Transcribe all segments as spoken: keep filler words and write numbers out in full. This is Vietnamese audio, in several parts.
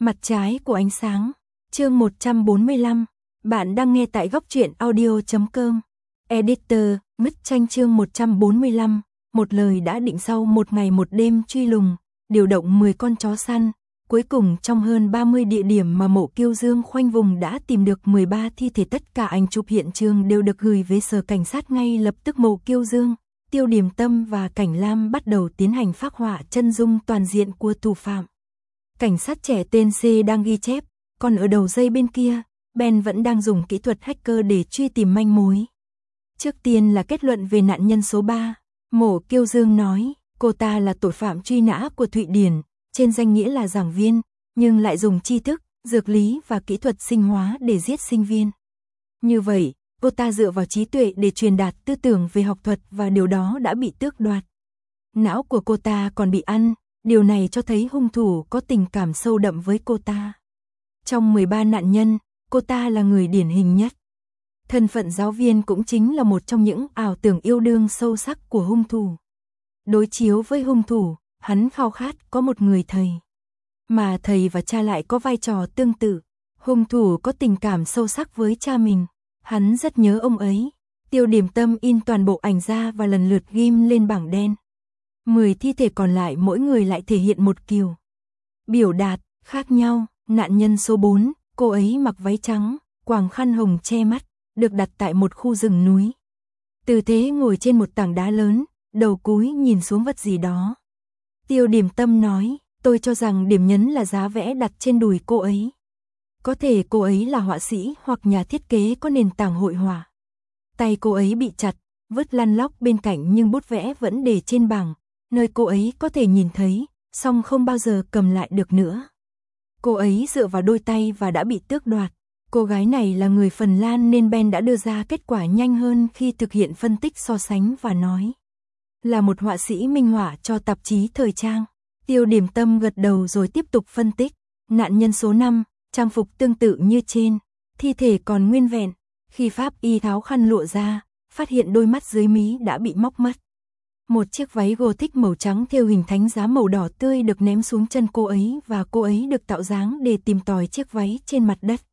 Mặt trái của ánh sáng. Chương một trăm bốn mươi lăm. Bạn đang nghe tại góc truyện audio chấm com. Editor, Mít Tranh chương một trăm bốn mươi lăm. Một lời đã định sau một ngày một đêm truy lùng, điều động mười con chó săn. Cuối cùng trong hơn ba mươi địa điểm mà Mộ Kiêu Dương khoanh vùng đã tìm được mười ba thi thể, tất cả ảnh chụp hiện trường đều được gửi về sở cảnh sát. Ngay lập tức Mộ Kiêu Dương, Tiêu Điềm Tâm và Cảnh Lam bắt đầu tiến hành phác họa chân dung toàn diện của thủ phạm. Cảnh sát trẻ tên C đang ghi chép, còn ở đầu dây bên kia, Ben vẫn đang dùng kỹ thuật hacker để truy tìm manh mối. Trước tiên là kết luận về nạn nhân số ba. Mộ Kiêu Dương nói, cô ta là tội phạm truy nã của Thụy Điển, trên danh nghĩa là giảng viên, nhưng lại dùng tri thức, dược lý và kỹ thuật sinh hóa để giết sinh viên. Như vậy, cô ta dựa vào trí tuệ để truyền đạt tư tưởng về học thuật và điều đó đã bị tước đoạt. Não của cô ta còn bị ăn, điều này cho thấy hung thủ có tình cảm sâu đậm với cô ta. Trong mười ba nạn nhân, cô ta là người điển hình nhất. Thân phận giáo viên cũng chính là một trong những ảo tưởng yêu đương sâu sắc của hung thủ. Đối chiếu với hung thủ, hắn khao khát có một người thầy. Mà thầy và cha lại có vai trò tương tự. Hung thủ có tình cảm sâu sắc với cha mình. Hắn rất nhớ ông ấy. Tiêu Điềm Tâm in toàn bộ ảnh ra và lần lượt ghim lên bảng đen. Mười thi thể còn lại mỗi người lại thể hiện một kiểu biểu đạt khác nhau. Nạn nhân số bốn, cô ấy mặc váy trắng, quàng khăn hồng che mắt, được đặt tại một khu rừng núi. Tư thế ngồi trên một tảng đá lớn, đầu cúi nhìn xuống vật gì đó. Tiêu Điềm Tâm nói, tôi cho rằng điểm nhấn là giá vẽ đặt trên đùi cô ấy. Có thể cô ấy là họa sĩ hoặc nhà thiết kế có nền tảng hội họa. Tay cô ấy bị chặt, vứt lăn lóc bên cạnh nhưng bút vẽ vẫn để trên bảng, nơi cô ấy có thể nhìn thấy, song không bao giờ cầm lại được nữa. Cô ấy dựa vào đôi tay và đã bị tước đoạt. Cô gái này là người Phần Lan nên Ben đã đưa ra kết quả nhanh hơn khi thực hiện phân tích so sánh và nói là một họa sĩ minh họa cho tạp chí thời trang. Tiêu Điềm Tâm gật đầu rồi tiếp tục phân tích. Nạn nhân số năm, trang phục tương tự như trên, thi thể còn nguyên vẹn. Khi pháp y tháo khăn lụa ra, phát hiện đôi mắt dưới mí đã bị móc mất. Một chiếc váy Gothic màu trắng thêu hình thánh giá màu đỏ tươi được ném xuống chân cô ấy và cô ấy được tạo dáng để tìm tòi chiếc váy trên mặt đất.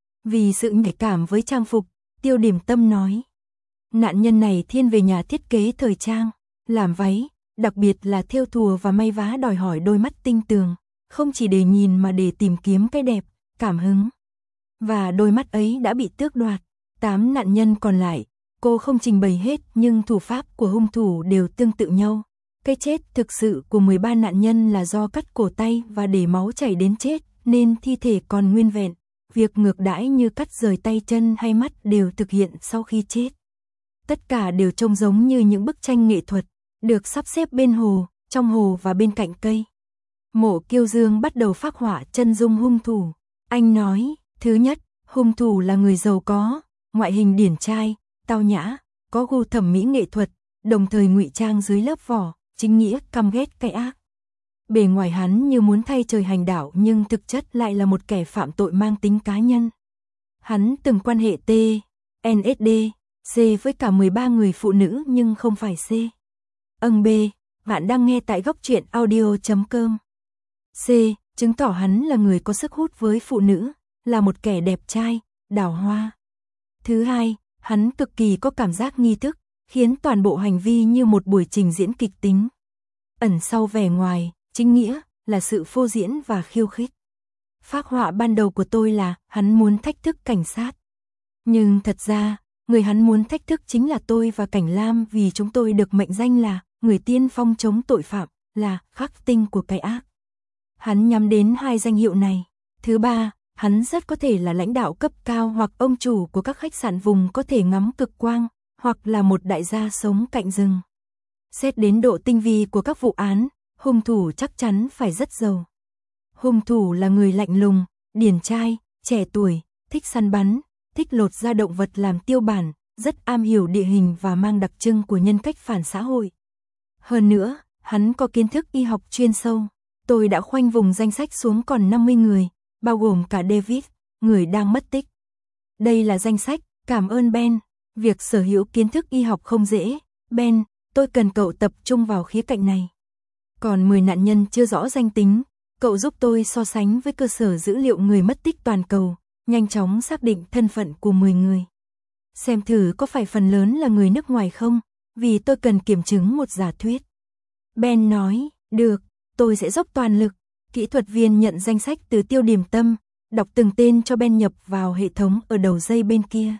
Vì sự nhạy cảm với trang phục, Tiêu Điềm Tâm nói, nạn nhân này thiên về nhà thiết kế thời trang, làm váy, đặc biệt là thêu thùa và may vá đòi hỏi đôi mắt tinh tường, không chỉ để nhìn mà để tìm kiếm cái đẹp, cảm hứng. Và đôi mắt ấy đã bị tước đoạt. Tám nạn nhân còn lại, cô không trình bày hết nhưng thủ pháp của hung thủ đều tương tự nhau. Cái chết thực sự của mười ba nạn nhân là do cắt cổ tay và để máu chảy đến chết, nên thi thể còn nguyên vẹn. Việc ngược đãi như cắt rời tay chân hay mắt đều thực hiện sau khi chết. Tất cả đều trông giống như những bức tranh nghệ thuật, được sắp xếp bên hồ, trong hồ và bên cạnh cây. Mộ Kiêu Dương bắt đầu phác họa chân dung hung thủ. Anh nói, thứ nhất, hung thủ là người giàu có, ngoại hình điển trai, tao nhã, có gu thẩm mỹ nghệ thuật, đồng thời ngụy trang dưới lớp vỏ, chính nghĩa căm ghét cái ác. Bề ngoài hắn như muốn thay trời hành đạo nhưng thực chất lại là một kẻ phạm tội mang tính cá nhân. Hắn từng quan hệ T, N S D, C với cả mười ba người phụ nữ nhưng không phải C. Âng B, bạn đang nghe tại góc truyện audio chấm com. C, chứng tỏ hắn là người có sức hút với phụ nữ, là một kẻ đẹp trai, đào hoa. Thứ hai, hắn cực kỳ có cảm giác nghi thức, khiến toàn bộ hành vi như một buổi trình diễn kịch tính. Ẩn sau vẻ ngoài, chính nghĩa, là sự phô diễn và khiêu khích. Phác họa ban đầu của tôi là, hắn muốn thách thức cảnh sát. Nhưng thật ra, người hắn muốn thách thức chính là tôi và Cảnh Lam vì chúng tôi được mệnh danh là, người tiên phong chống tội phạm, là khắc tinh của cái ác. Hắn nhắm đến hai danh hiệu này. Thứ ba, hắn rất có thể là lãnh đạo cấp cao hoặc ông chủ của các khách sạn vùng có thể ngắm cực quang, hoặc là một đại gia sống cạnh rừng. Xét đến độ tinh vi của các vụ án, hung thủ chắc chắn phải rất giàu. Hung thủ là người lạnh lùng, điển trai, trẻ tuổi, thích săn bắn, thích lột da động vật làm tiêu bản, rất am hiểu địa hình và mang đặc trưng của nhân cách phản xã hội. Hơn nữa, hắn có kiến thức y học chuyên sâu. Tôi đã khoanh vùng danh sách xuống còn năm mươi người, bao gồm cả David, người đang mất tích. Đây là danh sách, cảm ơn Ben. Việc sở hữu kiến thức y học không dễ. Ben, tôi cần cậu tập trung vào khía cạnh này. Còn mười nạn nhân chưa rõ danh tính, cậu giúp tôi so sánh với cơ sở dữ liệu người mất tích toàn cầu, nhanh chóng xác định thân phận của mười người. Xem thử có phải phần lớn là người nước ngoài không, vì tôi cần kiểm chứng một giả thuyết. Ben nói, được, tôi sẽ dốc toàn lực. Kỹ thuật viên nhận danh sách từ Tiêu Điểm Tâm, đọc từng tên cho Ben nhập vào hệ thống ở đầu dây bên kia.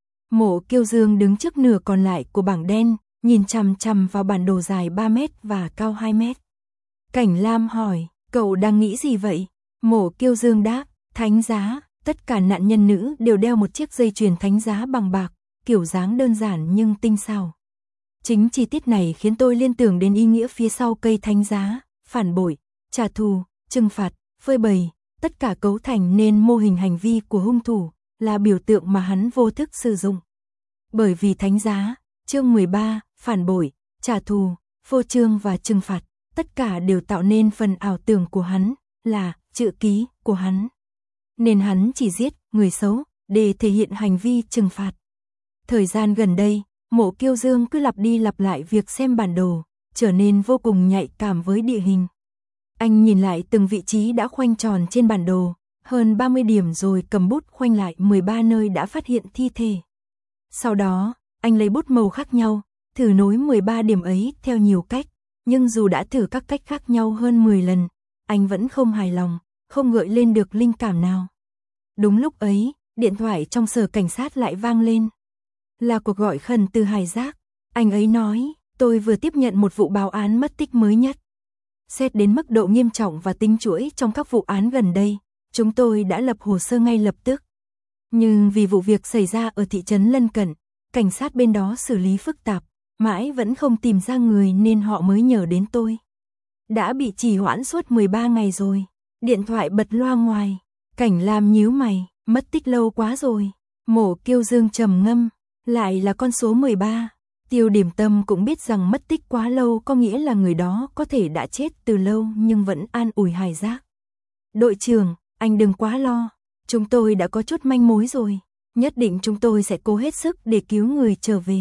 Mộ Kiêu Dương đứng trước nửa còn lại của bảng đen, nhìn chằm chằm vào bản đồ dài ba mét và cao hai mét. Cảnh Lam hỏi, cậu đang nghĩ gì vậy? Mộ Kiêu Dương đáp, thánh giá, tất cả nạn nhân nữ đều đeo một chiếc dây chuyền thánh giá bằng bạc, kiểu dáng đơn giản nhưng tinh xảo. Chính chi tiết này khiến tôi liên tưởng đến ý nghĩa phía sau cây thánh giá, phản bội, trả thù, trừng phạt, phơi bày, tất cả cấu thành nên mô hình hành vi của hung thủ, là biểu tượng mà hắn vô thức sử dụng. Bởi vì thánh giá, chương mười ba, phản bội, trả thù, phô trương và trừng phạt, tất cả đều tạo nên phần ảo tưởng của hắn, là chữ ký của hắn. Nên hắn chỉ giết người xấu để thể hiện hành vi trừng phạt. Thời gian gần đây, Mộ Kiêu Dương cứ lặp đi lặp lại việc xem bản đồ, trở nên vô cùng nhạy cảm với địa hình. Anh nhìn lại từng vị trí đã khoanh tròn trên bản đồ, hơn ba mươi điểm rồi cầm bút khoanh lại mười ba nơi đã phát hiện thi thể. Sau đó, anh lấy bút màu khác nhau, thử nối mười ba điểm ấy theo nhiều cách, nhưng dù đã thử các cách khác nhau hơn mười lần, anh vẫn không hài lòng, không gợi lên được linh cảm nào. Đúng lúc ấy, điện thoại trong sở cảnh sát lại vang lên. Là cuộc gọi khẩn từ Hải Giác. Anh ấy nói, tôi vừa tiếp nhận một vụ báo án mất tích mới nhất. Xét đến mức độ nghiêm trọng và tính chuỗi trong các vụ án gần đây, chúng tôi đã lập hồ sơ ngay lập tức. Nhưng vì vụ việc xảy ra ở thị trấn lân cận, cảnh sát bên đó xử lý phức tạp, mãi vẫn không tìm ra người nên họ mới nhờ đến tôi. Đã bị trì hoãn suốt mười ba ngày rồi. Điện thoại bật loa ngoài. Cảnh Lam nhíu mày, mất tích lâu quá rồi. Mộ Kiêu Dương trầm ngâm, lại là con số mười ba. Tiêu Điểm Tâm cũng biết rằng mất tích quá lâu có nghĩa là người đó có thể đã chết từ lâu nhưng vẫn an ủi Hải Giác. Đội trưởng, anh đừng quá lo. Chúng tôi đã có chút manh mối rồi. Nhất định chúng tôi sẽ cố hết sức để cứu người trở về.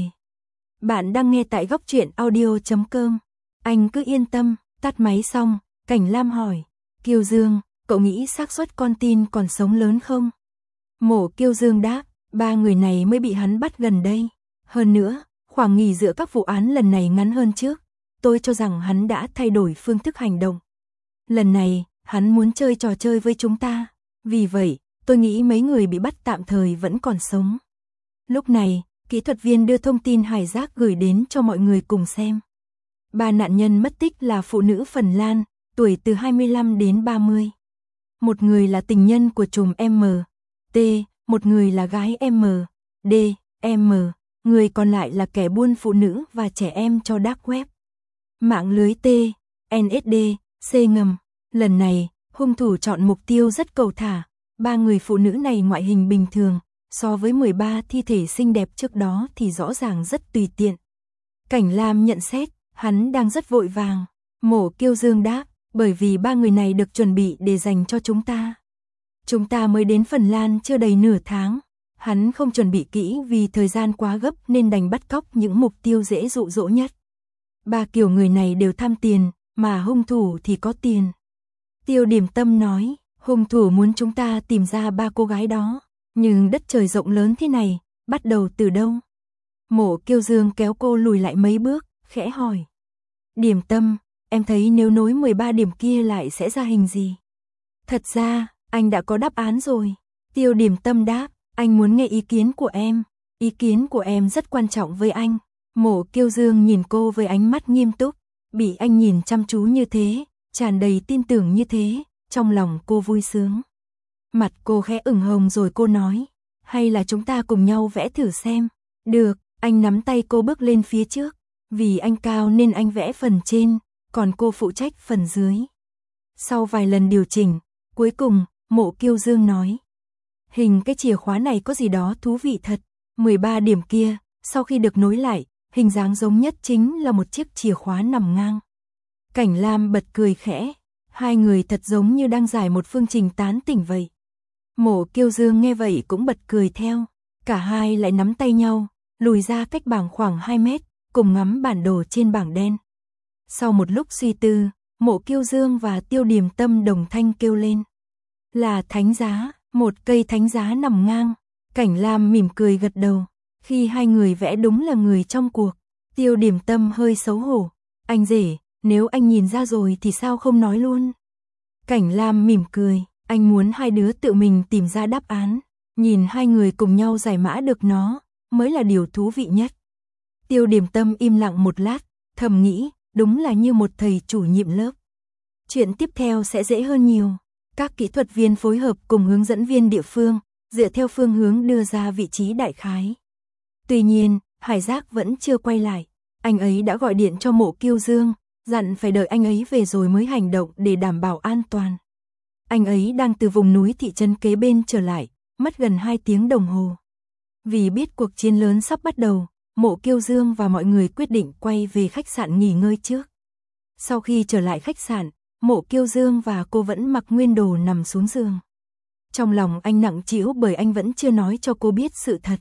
Bạn đang nghe tại góc truyện audio chấm com. Anh cứ yên tâm. Tắt máy xong, Cảnh Lam hỏi, Kiêu Dương, cậu nghĩ xác suất con tin còn sống lớn không? Mộ Kiêu Dương đáp, ba người này mới bị hắn bắt gần đây. Hơn nữa, khoảng nghỉ giữa các vụ án lần này ngắn hơn trước. Tôi cho rằng hắn đã thay đổi phương thức hành động. Lần này, hắn muốn chơi trò chơi với chúng ta. Vì vậy, tôi nghĩ mấy người bị bắt tạm thời vẫn còn sống. Lúc này, kỹ thuật viên đưa thông tin Hải Giác gửi đến cho mọi người cùng xem. Ba nạn nhân mất tích là phụ nữ Phần Lan, tuổi từ hai mươi lăm đến ba mươi. Một người là tình nhân của trùm M, T, một người là gái M, D, M, người còn lại là kẻ buôn phụ nữ và trẻ em cho dark web. Mạng lưới T, N S D, C ngầm. Lần này, hung thủ chọn mục tiêu rất cầu thả. Ba người phụ nữ này ngoại hình bình thường, so với mười ba thi thể xinh đẹp trước đó thì rõ ràng rất tùy tiện. Cảnh Lam nhận xét, hắn đang rất vội vàng. Mộ Kiêu Dương đáp, bởi vì ba người này được chuẩn bị để dành cho chúng ta. Chúng ta mới đến Phần Lan chưa đầy nửa tháng. Hắn không chuẩn bị kỹ vì thời gian quá gấp nên đành bắt cóc những mục tiêu dễ dụ dỗ nhất. Ba kiểu người này đều tham tiền, mà hung thủ thì có tiền. Tiêu Điểm Tâm nói, hung thủ muốn chúng ta tìm ra ba cô gái đó. Nhưng đất trời rộng lớn thế này, bắt đầu từ đâu? Mộ Kiêu Dương kéo cô lùi lại mấy bước, khẽ hỏi. Điểm Tâm, em thấy nếu nối mười ba điểm kia lại sẽ ra hình gì? Thật ra, anh đã có đáp án rồi. Tiêu Điểm Tâm đáp, anh muốn nghe ý kiến của em. Ý kiến của em rất quan trọng với anh. Mộ Kiêu Dương nhìn cô với ánh mắt nghiêm túc. Bị anh nhìn chăm chú như thế, tràn đầy tin tưởng như thế, trong lòng cô vui sướng. Mặt cô khẽ ửng hồng rồi cô nói, hay là chúng ta cùng nhau vẽ thử xem. Được, anh nắm tay cô bước lên phía trước. Vì anh cao nên anh vẽ phần trên, còn cô phụ trách phần dưới. Sau vài lần điều chỉnh, cuối cùng, Mộ Kiêu Dương nói. Hình cái chìa khóa này có gì đó thú vị thật. mười ba điểm kia, sau khi được nối lại, hình dáng giống nhất chính là một chiếc chìa khóa nằm ngang. Cảnh Lam bật cười khẽ. Hai người thật giống như đang giải một phương trình tán tỉnh vậy. Mộ Kiêu Dương nghe vậy cũng bật cười theo. Cả hai lại nắm tay nhau, lùi ra cách bảng khoảng hai mét, cùng ngắm bản đồ trên bảng đen. Sau một lúc suy tư, Mộ Kiêu Dương và Tiêu Điềm Tâm đồng thanh kêu lên. Là thánh giá, một cây thánh giá nằm ngang. Cảnh Lam mỉm cười gật đầu. Khi hai người vẽ đúng là người trong cuộc. Tiêu Điềm Tâm hơi xấu hổ. Anh rể, nếu anh nhìn ra rồi thì sao không nói luôn? Cảnh Lam mỉm cười. Anh muốn hai đứa tự mình tìm ra đáp án. Nhìn hai người cùng nhau giải mã được nó, mới là điều thú vị nhất. Tiêu Điềm Tâm im lặng một lát, thầm nghĩ, đúng là như một thầy chủ nhiệm lớp. Chuyện tiếp theo sẽ dễ hơn nhiều. Các kỹ thuật viên phối hợp cùng hướng dẫn viên địa phương, dựa theo phương hướng đưa ra vị trí đại khái. Tuy nhiên, Hải Giác vẫn chưa quay lại. Anh ấy đã gọi điện cho Mộ Kiêu Dương, dặn phải đợi anh ấy về rồi mới hành động để đảm bảo an toàn. Anh ấy đang từ vùng núi thị trấn kế bên trở lại, mất gần hai tiếng đồng hồ. Vì biết cuộc chiến lớn sắp bắt đầu, Mộ Kiêu Dương và mọi người quyết định quay về khách sạn nghỉ ngơi trước. Sau khi trở lại khách sạn, Mộ Kiêu Dương và cô vẫn mặc nguyên đồ nằm xuống giường. Trong lòng anh nặng trĩu bởi anh vẫn chưa nói cho cô biết sự thật.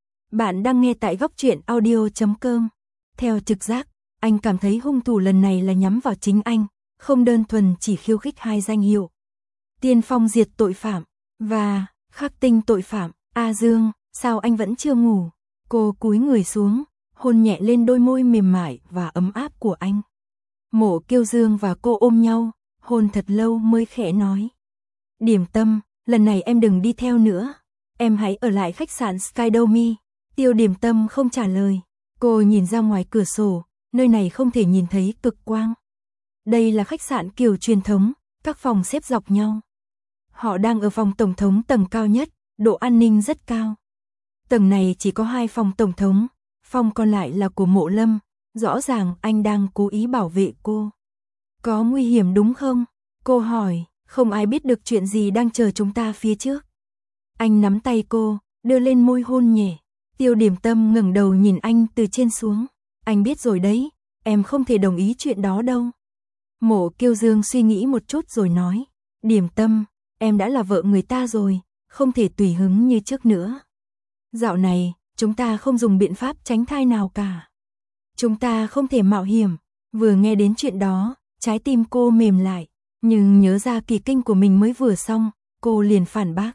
Bạn đang nghe tại góc truyện audio chấm com. Theo trực giác, anh cảm thấy hung thủ lần này là nhắm vào chính anh, không đơn thuần chỉ khiêu khích hai danh hiệu. Tiên phong diệt tội phạm và khắc tinh tội phạm. A Dương, sao anh vẫn chưa ngủ? Cô cúi người xuống, hôn nhẹ lên đôi môi mềm mại và ấm áp của anh. Mộ Kiêu Dương và cô ôm nhau, hôn thật lâu mới khẽ nói. Điềm Tâm, lần này em đừng đi theo nữa. Em hãy ở lại khách sạn Skydome. Tiêu Điềm Tâm không trả lời. Cô nhìn ra ngoài cửa sổ, nơi này không thể nhìn thấy cực quang. Đây là khách sạn kiểu truyền thống, các phòng xếp dọc nhau. Họ đang ở phòng tổng thống tầng cao nhất, độ an ninh rất cao. Tầng này chỉ có hai phòng tổng thống, phòng còn lại là của Mộ Lâm, rõ ràng anh đang cố ý bảo vệ cô. Có nguy hiểm đúng không? Cô hỏi, không ai biết được chuyện gì đang chờ chúng ta phía trước. Anh nắm tay cô, đưa lên môi hôn nhẹ. Tiêu Điềm Tâm ngẩng đầu nhìn anh từ trên xuống. Anh biết rồi đấy, em không thể đồng ý chuyện đó đâu. Mộ Kiêu Dương suy nghĩ một chút rồi nói, Điềm Tâm, em đã là vợ người ta rồi, không thể tùy hứng như trước nữa. Dạo này, chúng ta không dùng biện pháp tránh thai nào cả. Chúng ta không thể mạo hiểm. Vừa nghe đến chuyện đó, trái tim cô mềm lại, nhưng nhớ ra kỳ kinh của mình mới vừa xong, cô liền phản bác.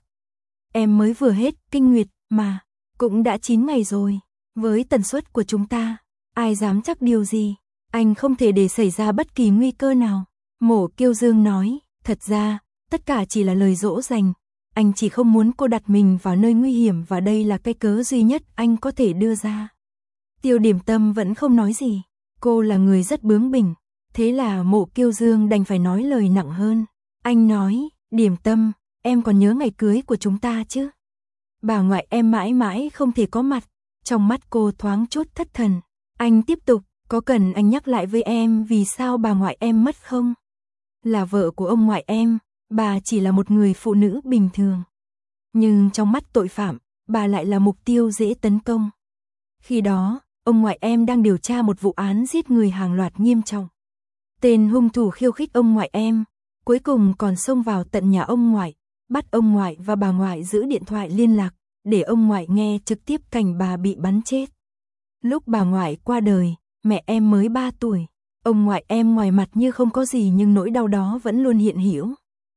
Em mới vừa hết kinh nguyệt mà, cũng đã chín ngày rồi. Với tần suất của chúng ta, ai dám chắc điều gì? Anh không thể để xảy ra bất kỳ nguy cơ nào. Mộ Kiêu Dương nói, thật ra, tất cả chỉ là lời dỗ dành. Anh chỉ không muốn cô đặt mình vào nơi nguy hiểm và đây là cái cớ duy nhất anh có thể đưa ra. Tiêu Điềm Tâm vẫn không nói gì. Cô là người rất bướng bỉnh. Thế là Mộ Kiêu Dương đành phải nói lời nặng hơn. Anh nói, Điềm Tâm, em còn nhớ ngày cưới của chúng ta chứ? Bà ngoại em mãi mãi không thể có mặt. Trong mắt cô thoáng chút thất thần. Anh tiếp tục, có cần anh nhắc lại với em vì sao bà ngoại em mất không? Là vợ của ông ngoại em, bà chỉ là một người phụ nữ bình thường. Nhưng trong mắt tội phạm, bà lại là mục tiêu dễ tấn công. Khi đó, ông ngoại em đang điều tra một vụ án giết người hàng loạt nghiêm trọng. Tên hung thủ khiêu khích ông ngoại em, cuối cùng còn xông vào tận nhà ông ngoại, bắt ông ngoại và bà ngoại giữ điện thoại liên lạc, để ông ngoại nghe trực tiếp cảnh bà bị bắn chết. Lúc bà ngoại qua đời, mẹ em mới ba tuổi. Ông ngoại em ngoài mặt như không có gì nhưng nỗi đau đó vẫn luôn hiện hữu.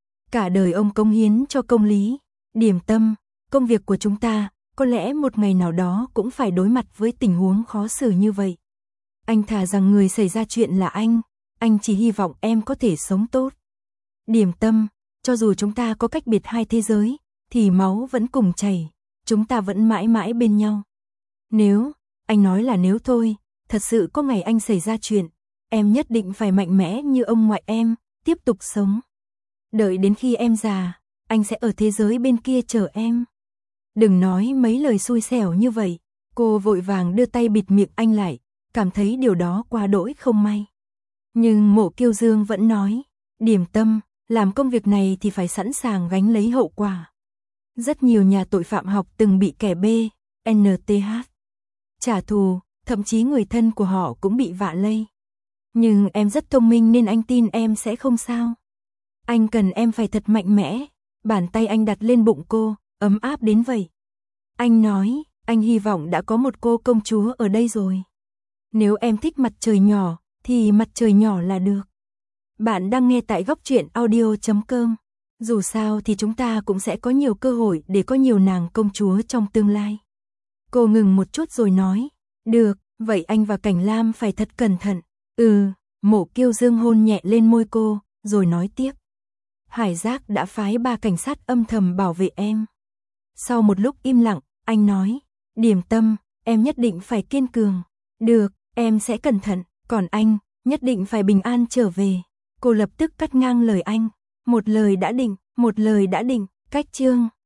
Cả đời ông cống hiến cho công lý. Điềm Tâm, công việc của chúng ta, có lẽ một ngày nào đó cũng phải đối mặt với tình huống khó xử như vậy. Anh thà rằng người xảy ra chuyện là anh, anh chỉ hy vọng em có thể sống tốt. Điềm Tâm, cho dù chúng ta có cách biệt hai thế giới, thì máu vẫn cùng chảy, chúng ta vẫn mãi mãi bên nhau. Nếu, anh nói là nếu thôi, thật sự có ngày anh xảy ra chuyện, em nhất định phải mạnh mẽ như ông ngoại em, tiếp tục sống. Đợi đến khi em già, anh sẽ ở thế giới bên kia chờ em. Đừng nói mấy lời xui xẻo như vậy. Cô vội vàng đưa tay bịt miệng anh lại, cảm thấy điều đó quá đỗi không may. Nhưng Mộ Kiêu Dương vẫn nói, Điềm Tâm, làm công việc này thì phải sẵn sàng gánh lấy hậu quả. Rất nhiều nhà tội phạm học từng bị kẻ B, en tê hát trả thù, thậm chí người thân của họ cũng bị vạ lây. Nhưng em rất thông minh nên anh tin em sẽ không sao. Anh cần em phải thật mạnh mẽ. Bàn tay anh đặt lên bụng cô, ấm áp đến vậy. Anh nói, anh hy vọng đã có một cô công chúa ở đây rồi. Nếu em thích mặt trời nhỏ, thì mặt trời nhỏ là được. Bạn đang nghe tại góc truyện audio chấm com. Dù sao thì chúng ta cũng sẽ có nhiều cơ hội để có nhiều nàng công chúa trong tương lai. Cô ngừng một chút rồi nói, được, vậy anh và Cảnh Lam phải thật cẩn thận. Ừ, Mộ Kiêu Dương hôn nhẹ lên môi cô, rồi nói tiếp. Hải Giác đã phái ba cảnh sát âm thầm bảo vệ em. Sau một lúc im lặng, anh nói, Điềm Tâm, em nhất định phải kiên cường. Được, em sẽ cẩn thận, còn anh, nhất định phải bình an trở về. Cô lập tức cắt ngang lời anh. Một lời đã định, một lời đã định, cách chương.